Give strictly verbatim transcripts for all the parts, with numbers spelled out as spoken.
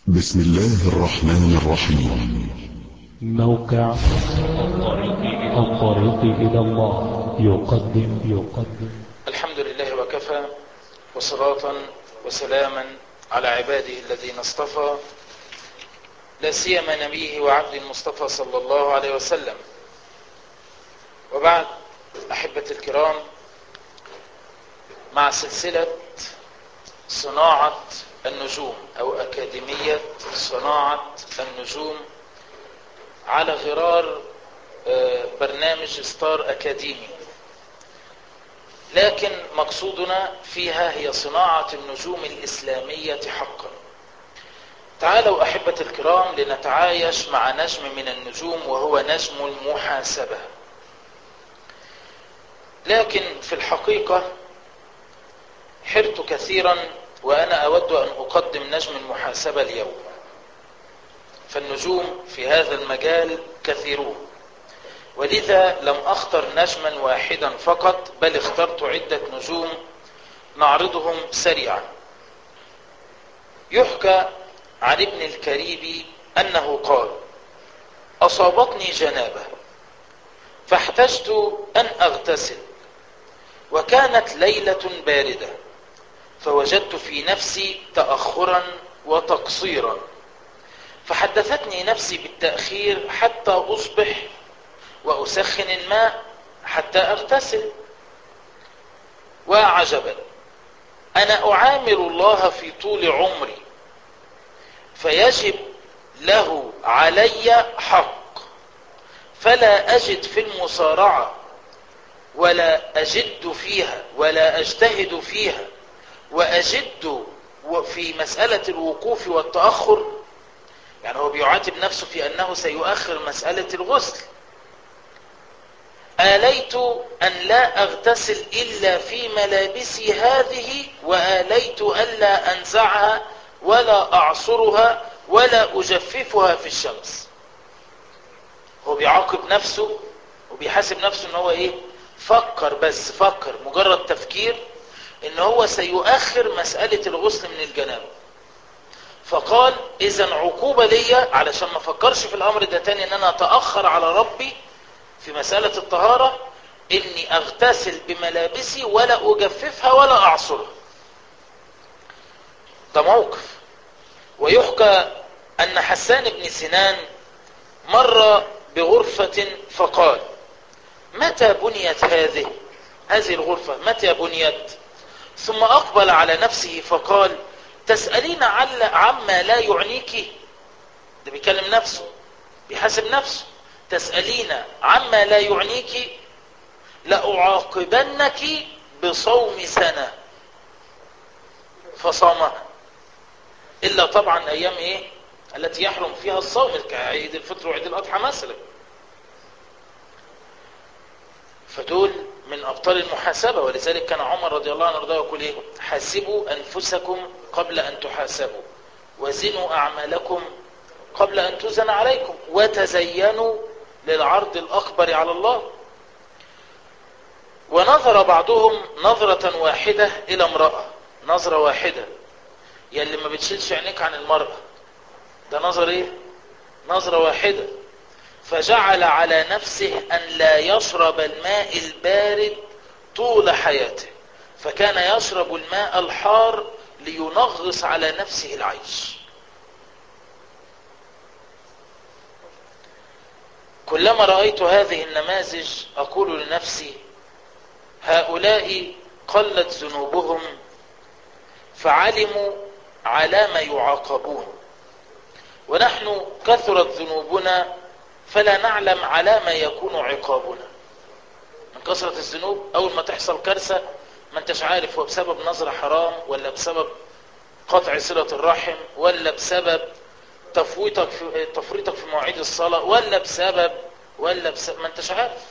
بسم الله الرحمن الرحيم. موقع الطريق إلى الله يقدم يقدم الحمد لله وكفى، وصلاة وسلاما على عباده الذين اصطفى، لا سيما نبيه وعبد المصطفى صلى الله عليه وسلم. وبعد، أحبة الكرام، مع سلسلة صناعة النجوم أو أكاديمية صناعة النجوم على غرار برنامج ستار أكاديمي، لكن مقصودنا فيها هي صناعة النجوم الإسلامية حقا. تعالوا أحبة الكرام لنتعايش مع نجم من النجوم، وهو نجم المحاسبة. لكن في الحقيقة حرت كثيرا وأنا أود أن أقدم نجم المحاسبة اليوم، فالنجوم في هذا المجال كثيرون، ولذا لم أختر نجما واحدا فقط، بل اخترت عدة نجوم نعرضهم سريعا. يحكى عن ابن الكريبي أنه قال: أصابتني جنابة فاحتجت أن أغتسل، وكانت ليلة باردة، فوجدت في نفسي تأخرا وتقصيرا، فحدثتني نفسي بالتأخير حتى أصبح وأسخن الماء حتى أغتسل. وعجبا، أنا أعامل الله في طول عمري، فيجب له علي حق، فلا أجد في المصارعة ولا أجد فيها ولا أجتهد فيها وأجد في مسألة الوقوف والتأخر. يعني هو بيعاتب نفسه في أنه سيؤخر مسألة الغسل. آليت أن لا أغتسل إلا في ملابسي هذه، وآليت ألا أنزعها ولا أعصرها ولا أجففها في الشمس. هو بيعاقب نفسه وبيحاسب نفسه ان هو ايه؟ فكر، بس فكر مجرد تفكير ان هو سيؤخر مسألة الغسل من الجنابة. فقال: اذا عقوبة ليا علشان ما فكرش في الامر ده تاني، ان انا اتأخر على ربي في مسألة الطهارة، اني اغتسل بملابسي ولا اجففها ولا اعصرها. ده موقف. ويحكى ان حسان بن سنان مر بغرفة فقال: متى بنيت هذه هذه الغرفة متى بنيت؟ ثم أقبل على نفسه فقال: تسألين عما لا يعنيك. ده بيكلم نفسه، بيحاسب نفسه. تسألين عما لا يعنيك، لأعاقبنك بصوم سنة. فصامها، إلا طبعا أيام إيه التي يحرم فيها الصوم، كعيد الفطر وعيد الأضحى مثلا. فدول من أبطال المحاسبة. ولذلك كان عمر رضي الله عنه وارضاه يقول إيه؟ حاسبوا أنفسكم قبل أن تحاسبوا، وزنوا أعمالكم قبل أن تزن عليكم، وتزينوا للعرض الأكبر على الله. ونظر بعضهم نظرة واحدة إلى امرأة، نظرة واحدة، يلي ما بتشيلش عينيك عن المرأة، ده نظر إيه؟ نظرة واحدة. فجعل على نفسه أن لا يشرب الماء البارد طول حياته، فكان يشرب الماء الحار لينغص على نفسه العيش. كلما رأيت هذه النماذج أقول لنفسي: هؤلاء قلت ذنوبهم فعلموا على ما يعاقبون، ونحن كثرت ذنوبنا فلا نعلم على ما يكون عقابنا. من كثرة الذنوب أول ما تحصل كارثة ما انتش عارف هو بسبب نظرة حرام، ولا بسبب قطع صلة الرحم، ولا بسبب تفويتك في تفريطك في مواعيد الصلاة، ولا بسبب ولا بسبب ما انتش عارف.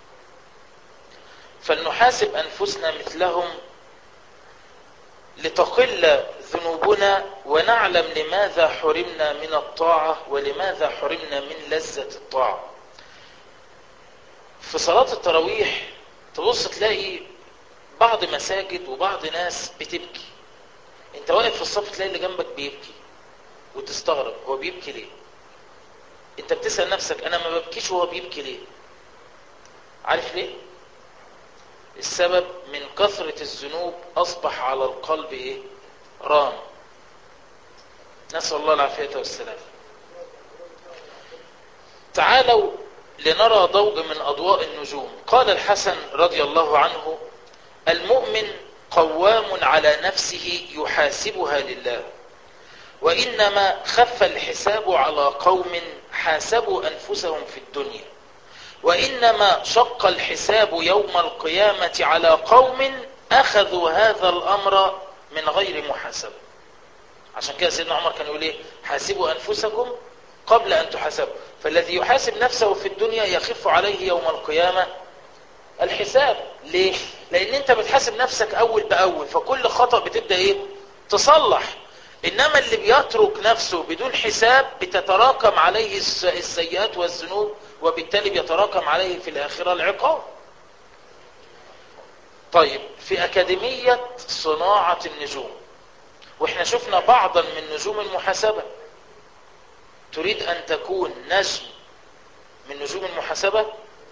فلنحاسب أنفسنا مثلهم لتقل ذنوبنا، ونعلم لماذا حرمنا من الطاعة ولماذا حرمنا من لذة الطاعة. في صلاة التراويح تبص تلاقي بعض مساجد وبعض ناس بتبكي، انت واقف في الصف تلاقي اللي جنبك بيبكي، وتستغرب هو بيبكي ليه. انت بتسأل نفسك انا ما ببكيش وهو بيبكي ليه؟ عارف ليه؟ السبب من كثرة الذنوب اصبح على القلب ايه؟ ران. نسأل الله العافية والسلام. تعالوا لنرى ضوء من اضواء النجوم. قال الحسن رضي الله عنه: المؤمن قوام على نفسه يحاسبها لله، وإنما خف الحساب على قوم حاسبوا أنفسهم في الدنيا، وإنما شق الحساب يوم القيامة على قوم أخذوا هذا الأمر من غير محاسبة. عشان كده سيدنا عمر كان يقول ايه؟ حاسبوا أنفسكم قبل أن تحاسبوا. فالذي يحاسب نفسه في الدنيا يخف عليه يوم القيامة الحساب. ليه؟ لأن انت بتحاسب نفسك أول بأول، فكل خطأ بتبدأ ايه؟ تصلح. إنما اللي بيترك نفسه بدون حساب بتتراكم عليه السيئات والذنوب، وبالتالي بيتراكم عليه في الآخرة العقاب. طيب، في أكاديمية صناعة النجوم، واحنا شفنا بعضا من نجوم المحاسبة. تريد أن تكون نجم من نجوم المحاسبة؟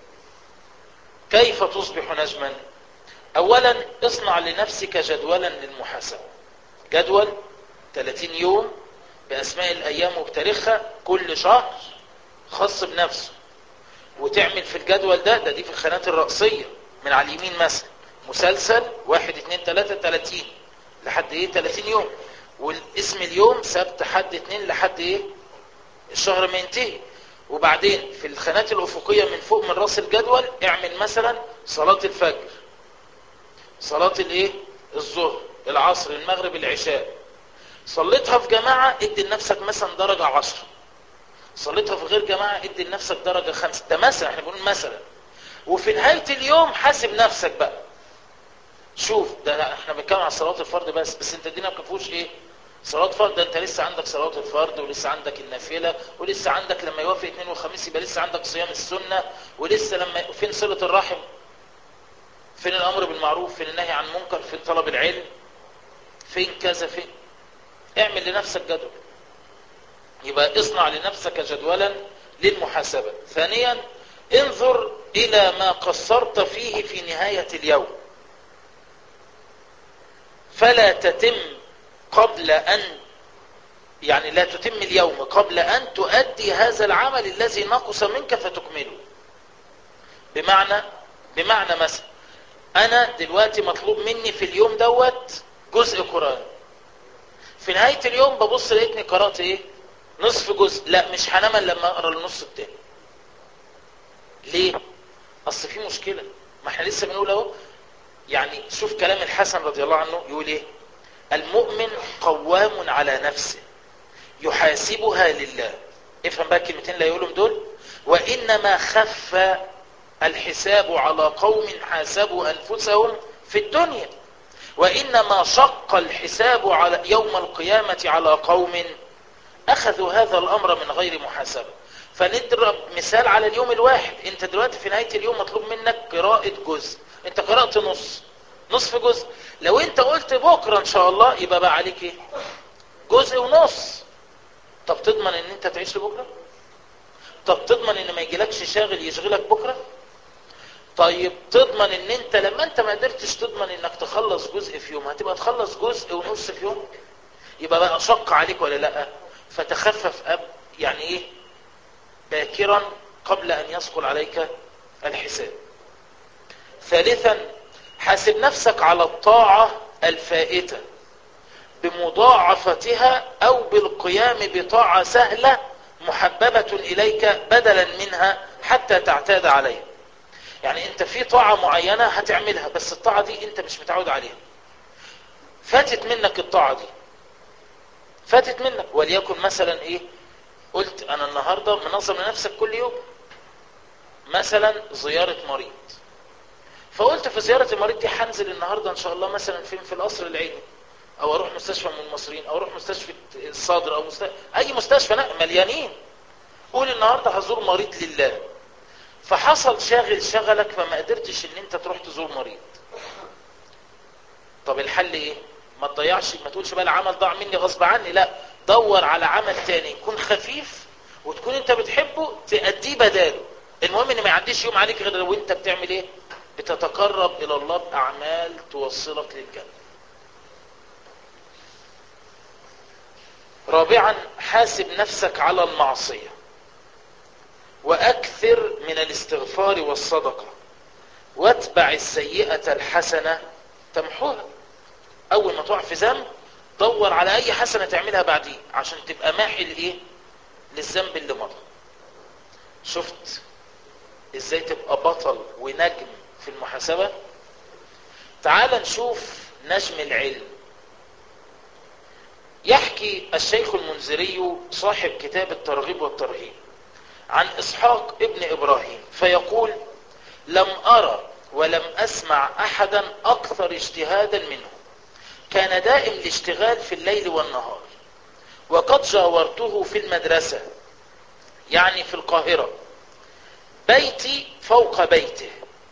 كيف تصبح نجما؟ أولا اصنع لنفسك جدولا للمحاسبة، جدول ثلاثين يوم بأسماء الأيام وبتاريخها، كل شهر خاص بنفسه، وتعمل في الجدول ده ده دي في الخانات الرئيسية من على اليمين مثلا مسلسل واحد اتنين تلاتة تلاتين لحد ايه تلاتين يوم، والاسم اليوم سبت حد اتنين لحد ايه الشهر ما ينتهي. وبعدين في الخانات الأفقية من فوق من راس الجدول اعمل مثلا صلاة الفجر، صلاة الايه الظهر، العصر، المغرب، العشاء. صليتها في جماعة ادي لنفسك مثلا درجة عشرة، صليتها في غير جماعة ادي لنفسك درجة خمسة. ده مثلا احنا بنقول مثلا. وفي نهاية اليوم حاسب نفسك بقى، شوف ده احنا بنتكلم على صلاة الفرد بس بس انت دينا ما كفوش ايه صلاة فرد. ده انت لسه عندك صلاة الفرد، ولسه عندك النافلة، ولسه عندك لما يوافق اثنين وخميس يبقى لسه عندك صيام السنة، ولسه لما فين صلة الرحم، فين الامر بالمعروف، فين النهي عن المنكر، فين طلب العلم، فين كذا، فين. اعمل لنفسك جدول. يبقى اصنع لنفسك جدولا للمحاسبة. ثانيا انظر الى ما قصرت فيه في نهاية اليوم، فلا تتم قبل ان يعني لا تتم اليوم قبل ان تؤدي هذا العمل الذي نقص منك فتكمله. بمعنى بمعنى مثلا انا دلوقتي مطلوب مني في اليوم دوت جزء قرآن، في نهاية اليوم ببص لقيتني قرأت ايه نصف جزء، لا مش هنام الا لما اقرا النص التاني. ليه؟ اصل في مشكلة. ما احنا لسه بنقول اهو، يعني شوف كلام الحسن رضي الله عنه يقول ايه؟ المؤمن قوام على نفسه يحاسبها لله. افهم بقى الكلمتين اللي يقولهم دول. وانما خف الحساب على قوم حاسبوا انفسهم في الدنيا، وانما شق الحساب على يوم القيامة على قوم اخذوا هذا الامر من غير محاسبة. فنضرب مثال على اليوم الواحد. انت دلوقتي في نهاية اليوم مطلوب منك قراءة جزء، انت قرأت نص نصف جزء. لو انت قلت بكرة ان شاء الله يبقى بقى عليك ايه جزء ونص. طب تضمن ان انت تعيش لبكرة؟ طب تضمن ان ما يجيلكش شاغل يشغلك بكرة؟ طيب تضمن ان انت لما انت ما قدرتش تضمن انك تخلص جزء في يوم هتبقى تخلص جزء ونص في يوم؟ يبقى بقى شق عليك ولا لا؟ فتخفف أب يعني ايه باكرا قبل ان يثقل عليك الحساب. ثالثا حاسب نفسك على الطاعة الفائتة بمضاعفتها او بالقيام بطاعة سهلة محببة اليك بدلا منها حتى تعتاد عليها. يعني انت في طاعة معينة هتعملها بس الطاعة دي انت مش متعود عليها، فاتت منك الطاعة دي فاتت منك. وليكن مثلا ايه قلت انا النهاردة منظم لنفسك كل يوم مثلا زيارة مريض، فقلت في زيارة المريض دي هنزل النهاردة ان شاء الله مثلا فين في القصر العيني، او اروح مستشفى من المصريين، او اروح مستشفى الصدر، او مستشفى اي مستشفى مليانين. قول النهاردة هزور مريض لله، فحصل شاغل شغلك فما قدرتش ان انت تروح تزور مريض. طب الحل ايه؟ ما تضيعش، ما تقولش بقى العمل ضاع مني غصب عني، لا دور على عمل تاني يكون خفيف وتكون انت بتحبه تأديه بداله. المهم ان ما يعديش يوم عليك غير لو انت بتعمل ايه؟ بتتقرب الى الله باعمال توصلك للجنة. رابعا، حاسب نفسك على المعصية واكثر من الاستغفار والصدقة واتبع السيئة الحسنة تمحوها. اول ما تقع في ذنب دور على اي حسنة تعملها بعدين عشان تبقى ماحي الايه؟ للذنب اللي مضى. شفت ازاي تبقى بطل ونجم في المحاسبة؟ تعال نشوف نجم العلم. يحكي الشيخ المنذري صاحب كتاب الترغيب والترهيب عن اسحاق ابن ابراهيم فيقول: لم ارى ولم اسمع احدا اكثر اجتهادا منه، كان دائم الاشتغال في الليل والنهار، وقد جاورته في المدرسة يعني في القاهرة، بيتي فوق بيته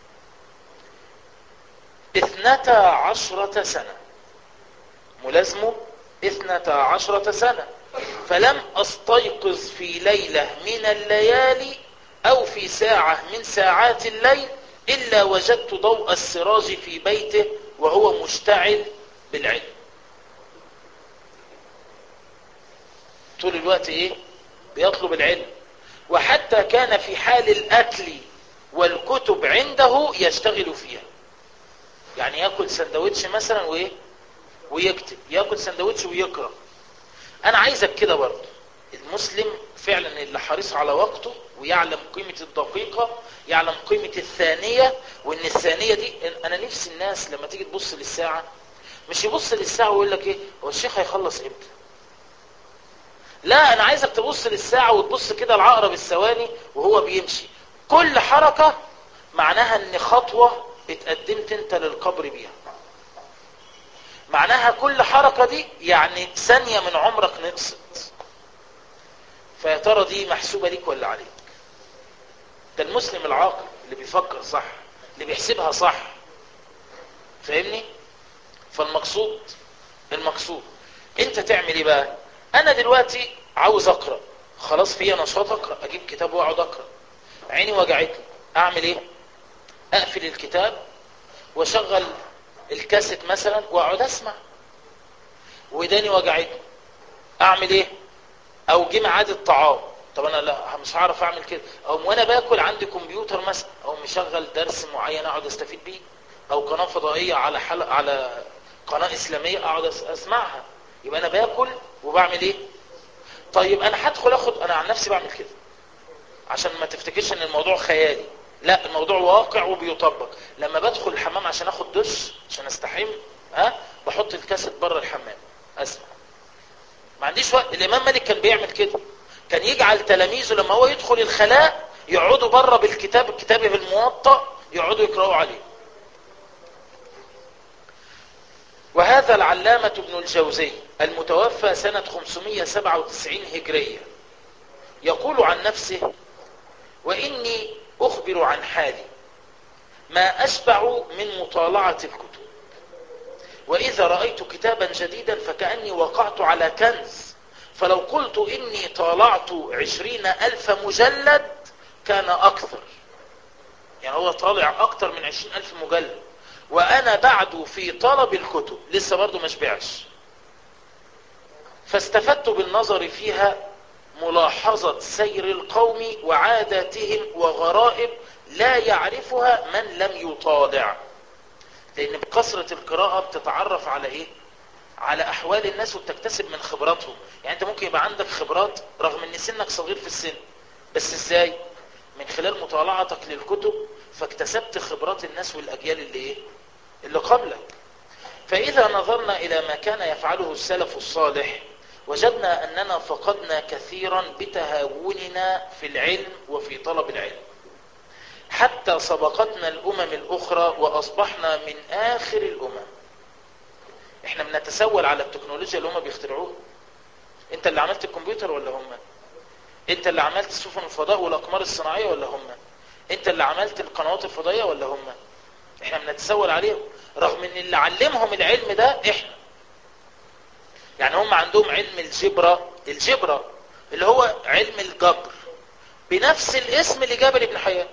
اثنتا عشرة سنة، ملازمه اثنتا عشرة سنة، فلم استيقظ في ليلة من الليالي او في ساعة من ساعات الليل الا وجدت ضوء السراج في بيته وهو مشتعل بالعلم. طول الوقت ايه؟ بيطلب العلم. وحتى كان في حال الاكل والكتب عنده يشتغل فيها، يعني ياكل سندوتش مثلا وايه ويكتب، ياكل سندوتش ويقرأ. انا عايزك كده برضه. المسلم فعلا اللي حريص على وقته ويعلم قيمة الدقيقة يعلم قيمة الثانية، وان الثانية دي انا نفسي الناس لما تيجي تبص للساعة مش يبص للساعة ويقول لك ايه هو الشيخ هيخلص امتى. لا، انا عايزك تبص للساعة وتبص كده العقرب الثواني وهو بيمشي، كل حركة معناها ان خطوة اتقدمت انت للقبر بيها، معناها كل حركة دي يعني ثانية من عمرك نقصت. فيا ترى دي محسوبة ليك ولا عليك؟ ده المسلم العاقل اللي بيفكر صح، اللي بيحسبها صح. فاهمني؟ فالمقصود المقصود انت تعمل ايه بقى؟ انا دلوقتي عاوز اقرأ، خلاص فيا نشاط اقرأ، اجيب كتاب واقعد اقرأ. عيني وجعتني، اعمل ايه؟ اقفل الكتاب واشغل الكاسيت مثلا واقعد اسمع. وداني وجعتني، اعمل ايه؟ او جه ميعاد الطعام، طب انا لا مش هعرف اعمل كده، او وانا باكل عندي كمبيوتر مثلا او مشغل درس معين اقعد استفيد بيه، او قناه فضائيه على حلقه على قناه اسلاميه اقعد اسمعها، يبقى انا باكل وبعمل ايه؟ طيب انا هدخل اخد، انا عن نفسي بعمل كده عشان ما تفتكرش ان الموضوع خيالي، لا الموضوع واقع وبيطبق. لما بدخل الحمام عشان اخد دش عشان استحم، ها بحط الكاسيت بره الحمام اسمع، ما عنديش وقت. الامام مالك كان بيعمل كده، كان يجعل تلاميذه لما هو يدخل الخلاء يقعدوا بره بالكتاب، الكتاب الموطأ يقعدوا يقرأوا عليه. وهذا العلامة ابن الجوزي المتوفى سنة خمسمائة وسبعة وتسعين هجرية يقول عن نفسه: وإني أخبر عن حالي ما أشبع من مطالعة الكتب، وإذا رأيت كتابا جديدا فكأني وقعت على كنز، فلو قلت إني طالعت عشرين ألف مجلد كان أكثر، يعني هو طالع أكثر من عشرين ألف مجلد وأنا بعد في طلب الكتب لسه برضو ما شبعش. فاستفدت بالنظر فيها ملاحظة سير القوم وعاداتهم وغرائب لا يعرفها من لم يطالع، لأن بكثرة القراءة بتتعرف على إيه؟ على أحوال الناس وبتكتسب من خبراتهم. يعني أنت ممكن يبقى عندك خبرات رغم أن سنك صغير في السن، بس إزاي؟ من خلال مطالعتك للكتب فاكتسبت خبرات الناس والأجيال اللي إيه؟ اللي قبلك. فإذا نظرنا إلى ما كان يفعله السلف الصالح وجدنا أننا فقدنا كثيرا بتهاوننا في العلم وفي طلب العلم، حتى سبقتنا الأمم الأخرى وأصبحنا من آخر الأمم. احنا بنتسول على التكنولوجيا اللي هم بيخترعوها. انت اللي عملت الكمبيوتر ولا هم؟ انت اللي عملت سفن الفضاء والأقمار الصناعية ولا هم؟ انت اللي عملت القنوات الفضائية ولا هم؟ احنا بنتسول عليهم رغم ان اللي علمهم العلم ده احنا. يعني هم عندهم علم الجبرة، الجبرة اللي هو علم الجبر بنفس الاسم لجابر بن حيان.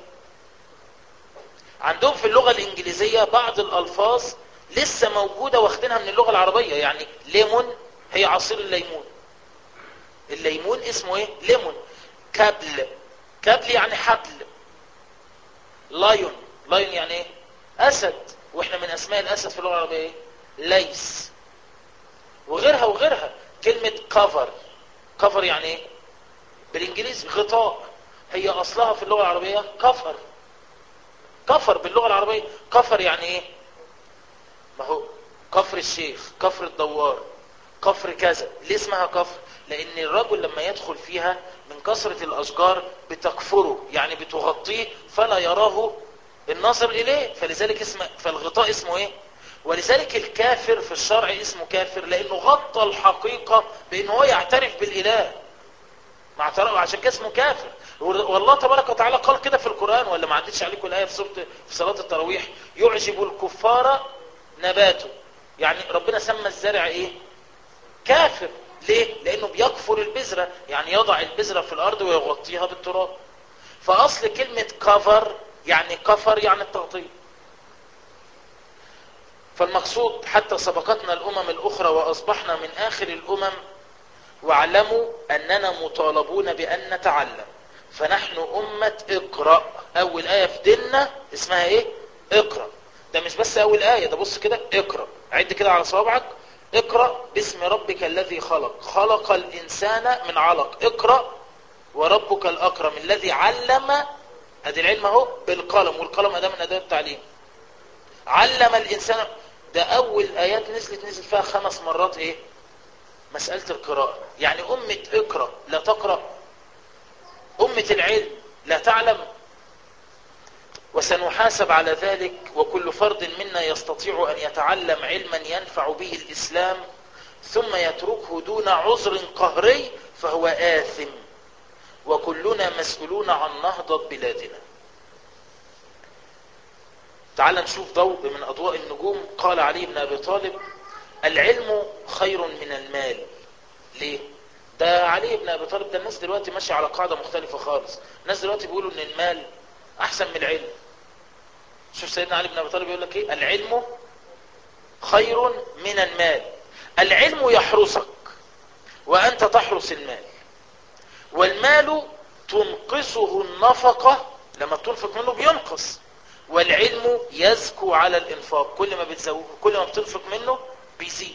عندهم في اللغة الانجليزية بعض الالفاظ لسه موجودة واخدينها من اللغة العربية. يعني ليمون هي عصير الليمون، الليمون اسمه ايه؟ ليمون. كابل، كابل يعني حبل. لايون، لايون يعني ايه؟ اسد، واحنا من اسماء الاسد في اللغة العربية ايه؟ ليس. وغيرها وغيرها. كلمة كفر، كفر يعني ايه بالانجليزي؟ غطاء. هي اصلها في اللغة العربية كفر، كفر باللغة العربية. كفر يعني ايه؟ ما هو كفر الشيخ، كفر الدوار، كفر كذا. ليه اسمها كفر؟ لان الرجل لما يدخل فيها من كثرة الاشجار بتكفره، يعني بتغطيه فلا يراه الناظر اليه، فلذلك اسم، فالغطاء اسمه ايه؟ ولذلك الكافر في الشرع اسمه كافر لانه غطى الحقيقة بانه هو يعترف بالاله، مع اعتراف، عشان كده اسمه كافر. والله تبارك وتعالى قال كده في القرآن، ولا ما عدتش عليكم الآية في سورة في صلاة التراويح؟ يعجب الكفار نباته. يعني ربنا سمى الزرع ايه؟ كافر. ليه؟ لانه بيكفر البذرة، يعني يضع البذرة في الارض ويغطيها بالتراب. فاصل كلمة كفر يعني كفر، يعني التغطية. فالمقصود حتى سبقتنا الامم الاخرى واصبحنا من اخر الامم، واعلموا اننا مطالبون بان نتعلم. فنحن امة اقرأ. اول اية في ديننا اسمها ايه؟ اقرأ. ده مش بس اول اية، ده بص كده، اقرأ، عد كده على صوابعك. اقرأ باسم ربك الذي خلق، خلق الانسان من علق. اقرأ وربك الاكرم الذي علم، ادي العلم اهو، بالقلم، والقلم اداة من ادوات التعليم. علم الانسان. ده اول ايات نزلت نزل فيها خمس مرات ايه؟ مسألة القراءة. يعني امة اقرأ لا تقرأ؟ امة العلم لا تعلم؟ وسنحاسب على ذلك. وكل فرد منا يستطيع ان يتعلم علما ينفع به الاسلام ثم يتركه دون عذر قهري فهو آثم، وكلنا مسؤولون عن نهضة بلادنا. تعال نشوف ضوء من اضواء النجوم. قال علي بن ابي طالب: العلم خير من المال. ليه؟ ده علي بن ابي طالب ده الناس دلوقتي ماشيه على قاعده مختلفه خالص. الناس دلوقتي بيقولوا ان المال احسن من العلم. شوف سيدنا علي بن ابي طالب يقول لك ايه؟ العلم خير من المال. العلم يحرسك وانت تحرس المال، والمال تنقصه النفقه، لما بتنفق منه بينقص، والعلم يزكو على الانفاق، كل ما بتزود كل ما بتنفق منه بيزيد.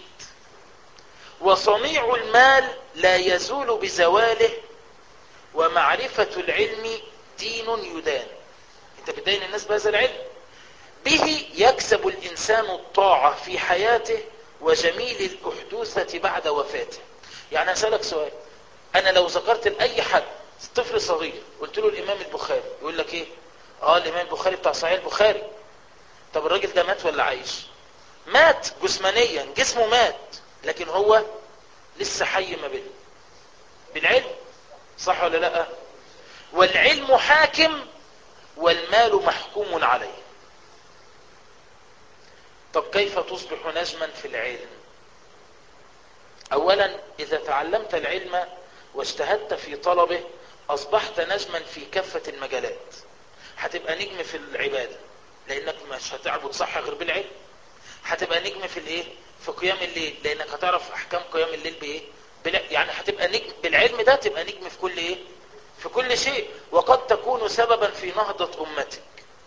وصنيع المال لا يزول بزواله، ومعرفة العلم دين يدان. انت بتدين الناس بهذا العلم. به يكسب الانسان الطاعة في حياته وجميل الاحدوثة بعد وفاته. يعني اسألك سؤال، انا لو ذكرت لأي حد طفل صغير قلت له الامام البخاري، يقول لك ايه؟ اه الامام البخاري بتاع صحيح البخاري. طب الراجل ده مات ولا عايش؟ مات جسمانيا، جسمه مات، لكن هو لسه حي ما بينه بالعلم، صح ولا لا؟ والعلم حاكم والمال محكوم عليه. طب كيف تصبح نجما في العلم؟ اولا اذا تعلمت العلم واجتهدت في طلبه اصبحت نجما في كافة المجالات. هتبقى نجم في العبادة لانك مش هتعبد صح غير بالعلم. هتبقى نجم في الايه؟ في قيام الليل، لانك هتعرف احكام قيام الليل بايه؟ بلا... يعني هتبقى نجم بالعلم ده، تبقى نجم في كل ايه؟ في كل شيء. وقد تكون سببا في نهضة امتك.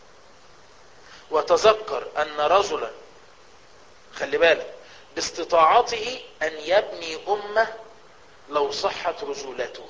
وتذكر ان رجلا، خلي بالك، باستطاعته ان يبني امة لو صحت رجولته.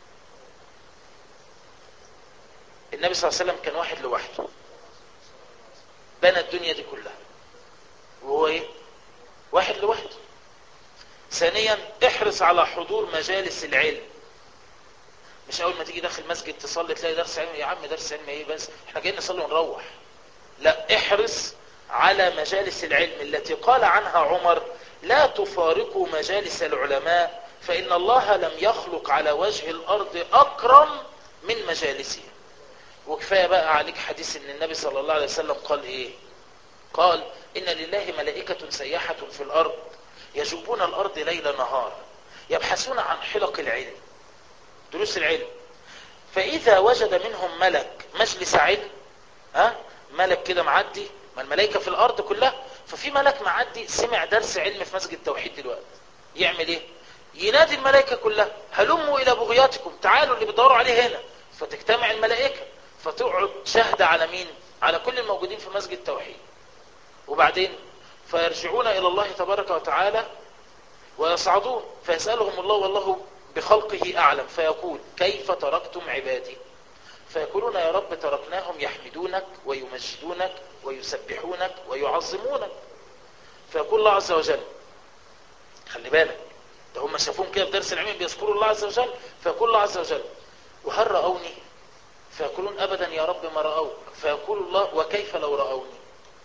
النبي صلى الله عليه وسلم كان واحد لوحده بنى الدنيا دي كلها، وهو ايه؟ واحد لوحده. ثانيا احرص على حضور مجالس العلم. مش اول ما تيجي داخل مسجد تصلي تلاقي درس علم. يا عم درس علم ايه بس، احنا جايين نصلي ونروح. لا، احرص على مجالس العلم التي قال عنها عمر: لا تفارقوا مجالس العلماء فإن الله لم يخلق على وجه الأرض أكرم من مجالسهم. وكفاية بقى عليك حديث ان النبي صلى الله عليه وسلم قال ايه؟ قال: إن لله ملائكة سياحة في الأرض يجوبون الأرض ليل نهار يبحثون عن حلق العلم، دروس العلم. فإذا وجد منهم ملك مجلس علم، ها ملك كده معدي، ما الملائكة في الأرض كلها، ففي ملك معدي سمع درس علم في مسجد التوحيد دلوقتي، يعمل ايه؟ ينادي الملائكة كلها هلموا إلى بغياتكم، تعالوا اللي بيدوروا عليه هنا. فتجتمع الملائكة فتقعد شهد على مين؟ على كل الموجودين في مسجد التوحيد. وبعدين فيرجعون إلى الله تبارك وتعالى ويصعدون فيسألهم الله والله بخلقه أعلم، فيقول كيف تركتم عبادي؟ فيقولون يا رب تركناهم يحمدونك ويمجدونك ويسبحونك ويعظمونك. فيقول الله عز وجل، خلي بالك ده هم شافوهم كده في درس العلم بيذكروا الله عز وجل، فيقول الله عز وجل وهل رأوني؟ فيقولون أبدا يا رب ما رأوك. فيقول الله وكيف لو رأوني؟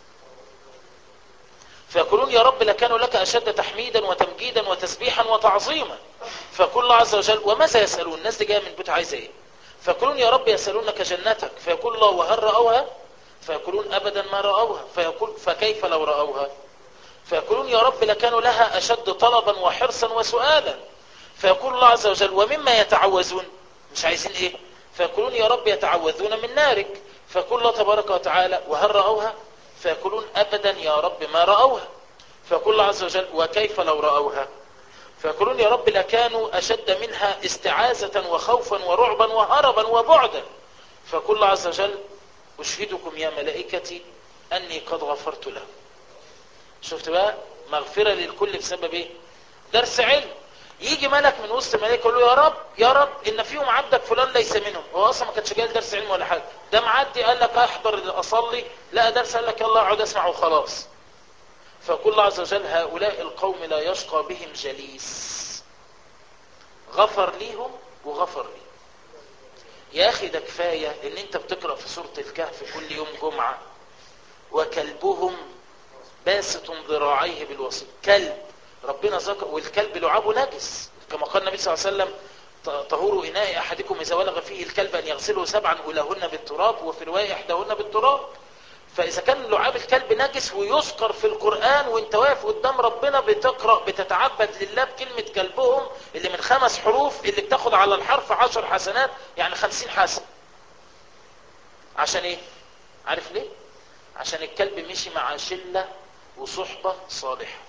فيقولون يا رب لكانوا لك أشد تحميدا وتمجيدا وتسبيحا وتعظيما. فيقول الله عز وجل وماذا يسألون؟ الناس دي جايه من بيت عايزه ايه؟ فيقولون يا رب يسألونك جنتك. فيقول الله وهل رأوها؟ فيقولون أبدا ما رأوها. فيقول فكيف لو رأوها؟ فيقولون يا رب لكانوا لها أشد طلبا وحرصا وسؤالا. فيقول الله عز وجل ومما يتعوذون؟ مش عايزين ايه؟ فيقولون يا رب يتعوذون من نارك. فيقول الله تبارك وتعالى وهل رأوها؟ فيقولون أبدا يا رب ما رأوها. فيقول الله عز وجل وكيف لو رأوها؟ فيقولون يا رب لكانوا أشد منها استعاذة وخوفا ورعبا وهربا وبعدا. فيقول الله عز وجل أشهدكم يا ملائكتي أني قد غفرت له. شفت بقى؟ مغفرة للكل بسبب ايه؟ درس علم. يجي ملك من وسط الملائكة يقول له يا رب يا رب إن فيهم عبدك فلان ليس منهم، هو أصلا ما كانش جاي درس علم ولا حاجة، ده معدي قال لك أحضر أصلي، لا درس قال لك يلا اقعد اسمع وخلاص. فيقول الله عز وجل هؤلاء القوم لا يشقى بهم جليس، غفر ليهم وغفر لي. يا أخي ده كفاية إن أنت بتقرأ في سورة الكهف كل يوم جمعة وكلبهم باسط ذراعيه بالوصيد. كلب ربنا ذكر، والكلب لعابه نجس كما قال النبي صلى الله عليه وسلم طهور إناء أحدكم إذا ولغ فيه الكلب أن يغسله سبعا أولهن بالتراب، وفي رواية إحداهن بالتراب. فإذا كان لعاب الكلب نجس ويذكر في القرآن وانت واقف قدام ربنا بتقرأ بتتعبد لله بكلمة كلبهم اللي من خمس حروف اللي بتاخد على الحرف عشر حسنات، يعني خمسين حسن. عشان ايه؟ عارف ليه؟ عشان الكلب مشي مع شلة وصحبة صالحة.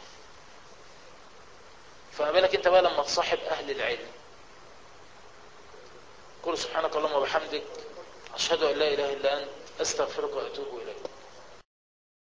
فما بالك انت بقى لما تصاحب اهل العلم. قل سبحانك اللهم وبحمدك اشهد ان لا اله الا انت استغفرك واتوب اليك.